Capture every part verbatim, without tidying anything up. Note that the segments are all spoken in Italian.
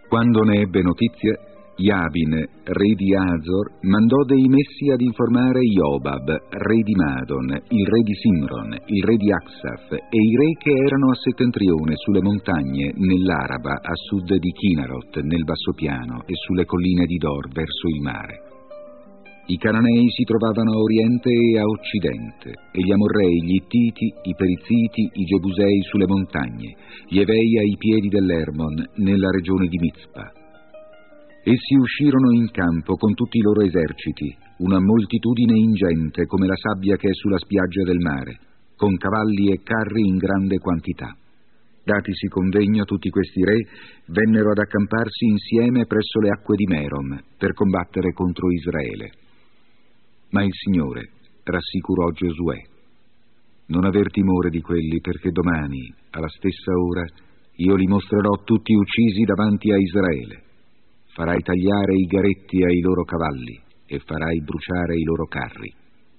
Quando ne ebbe notizia, Jabin, re di Azor, mandò dei messi ad informare Jobab, re di Madon, il re di Simron, il re di Aksaf e i re che erano a settentrione sulle montagne, nell'Araba, a sud di Kinarot, nel bassopiano e sulle colline di Dor verso il mare. I Cananei si trovavano a oriente e a occidente, e gli Amorrei, gli Ittiti, i Perizziti, i Gebusei sulle montagne, gli Evei ai piedi dell'Hermon, nella regione di Mizpa. Essi uscirono in campo con tutti i loro eserciti, una moltitudine ingente come la sabbia che è sulla spiaggia del mare, con cavalli e carri in grande quantità. Datisi convegno, tutti questi re vennero ad accamparsi insieme presso le acque di Merom per combattere contro Israele. Ma il Signore rassicurò Giosuè: non aver timore di quelli, perché domani, alla stessa ora, io li mostrerò tutti uccisi davanti a Israele. Farai tagliare i garetti ai loro cavalli e farai bruciare i loro carri.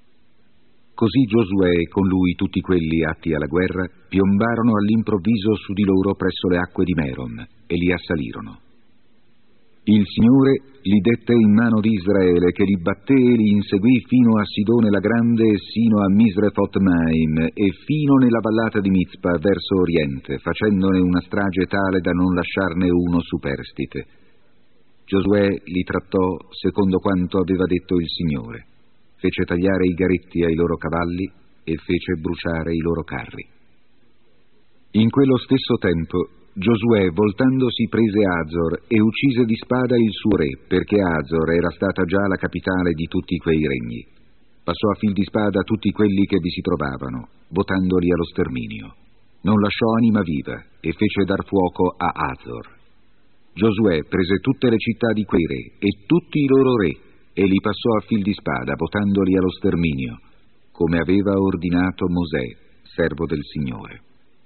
Così Giosuè e con lui tutti quelli atti alla guerra piombarono all'improvviso su di loro presso le acque di Merom e li assalirono. Il Signore li dette in mano di Israele, che li batté e li inseguì fino a Sidone la Grande e sino a Misrefot Maim e fino nella vallata di Mizpa verso oriente, facendone una strage tale da non lasciarne uno superstite. Giosuè li trattò secondo quanto aveva detto il Signore. Fece tagliare i garetti ai loro cavalli e fece bruciare i loro carri. In quello stesso tempo Giosuè, voltandosi, prese Azor e uccise di spada il suo re, perché Azor era stata già la capitale di tutti quei regni. Passò a fil di spada tutti quelli che vi si trovavano, votandoli allo sterminio. Non lasciò anima viva e fece dar fuoco a Azor. Giosuè prese tutte le città di quei re e tutti i loro re e li passò a fil di spada, votandoli allo sterminio, come aveva ordinato Mosè, servo del Signore.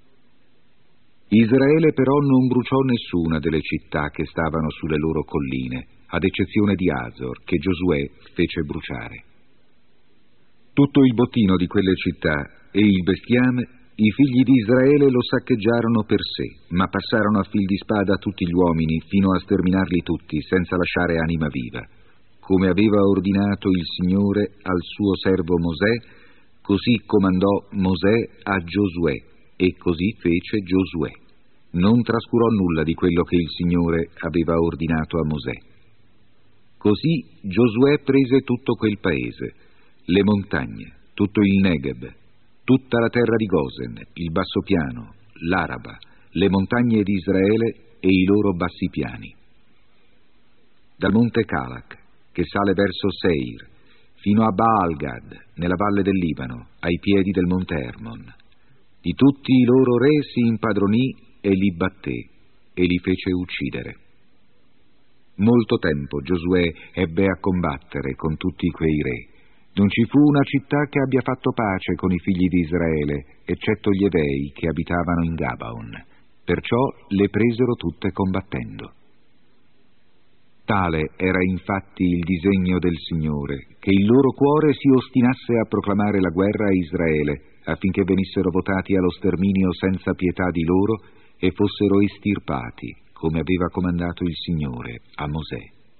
Israele però non bruciò nessuna delle città che stavano sulle loro colline, ad eccezione di Azor, che Giosuè fece bruciare. Tutto il bottino di quelle città e il bestiame i figli di Israele lo saccheggiarono per sé, ma passarono a fil di spada tutti gli uomini fino a sterminarli tutti, senza lasciare anima viva. Come aveva ordinato il Signore al suo servo Mosè, così comandò Mosè a Giosuè, e così fece Giosuè. Non trascurò nulla di quello che il Signore aveva ordinato a Mosè. Così Giosuè prese tutto quel paese, le montagne, tutto il Negeb, tutta la terra di Gosen, il bassopiano, l'Araba, le montagne di Israele e i loro bassi piani. Dal monte Calach, che sale verso Seir, fino a Baal-Gad, nella valle del Libano, ai piedi del monte Hermon. Di tutti i loro re si impadronì e li batté e li fece uccidere. Molto tempo Giosuè ebbe a combattere con tutti quei re. Non ci fu una città che abbia fatto pace con i figli di Israele, eccetto gli Evei che abitavano in Gabaon. Perciò le presero tutte combattendo. Tale era infatti il disegno del Signore, che il loro cuore si ostinasse a proclamare la guerra a Israele, affinché venissero votati allo sterminio senza pietà di loro e fossero estirpati, come aveva comandato il Signore a Mosè.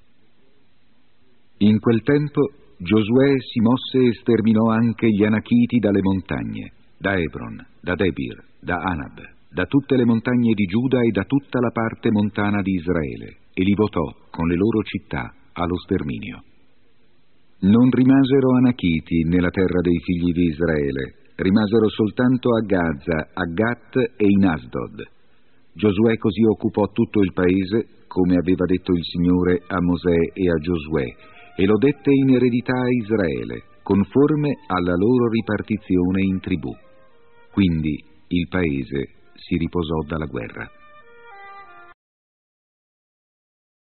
In quel tempo Giosuè si mosse e sterminò anche gli Anachiti dalle montagne, da Hebron, da Debir, da Anab, da tutte le montagne di Giuda e da tutta la parte montana di Israele, e li votò con le loro città allo sterminio. Non rimasero Anachiti nella terra dei figli di Israele, rimasero soltanto a Gaza, a Gat e in Asdod. Giosuè così occupò tutto il paese, come aveva detto il Signore a Mosè e a Giosuè, e lo dette in eredità a Israele, conforme alla loro ripartizione in tribù. Quindi il paese si riposò dalla guerra.